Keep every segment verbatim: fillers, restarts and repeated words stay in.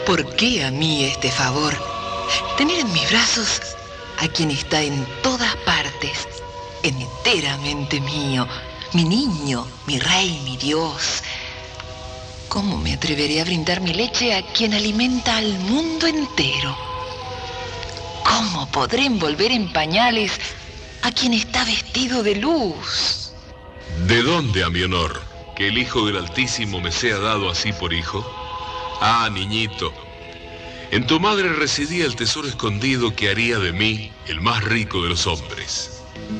¿Por qué a mí este favor? Tener en mis brazos a quien está en todas partes, enteramente mío, mi niño, mi rey, mi Dios. ¿Cómo me atreveré a brindar mi leche a quien alimenta al mundo entero? ¿Cómo podré envolver en pañales a quien está vestido de luz? ¿De dónde, a mi honor, que el Hijo del Altísimo me sea dado así por hijo? Ah, niñito, en tu madre residía el tesoro escondido que haría de mí el más rico de los hombres.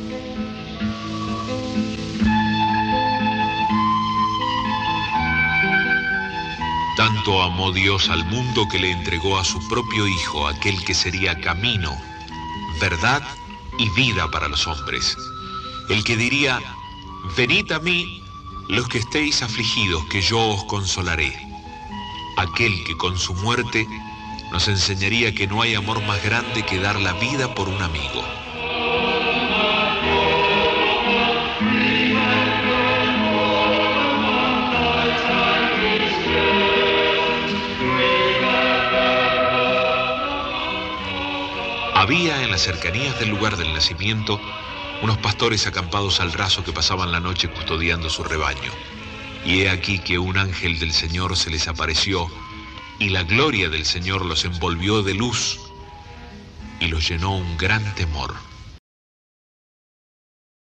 Tanto amó Dios al mundo que le entregó a su propio Hijo, aquel que sería camino, verdad y vida para los hombres. El que diría: venid a mí los que estéis afligidos, que yo os consolaré. Aquel que con su muerte nos enseñaría que no hay amor más grande que dar la vida por un amigo. Había en las cercanías del lugar del nacimiento unos pastores acampados al raso que pasaban la noche custodiando su rebaño. Y he aquí que un ángel del Señor se les apareció, y la gloria del Señor los envolvió de luz, y los llenó un gran temor.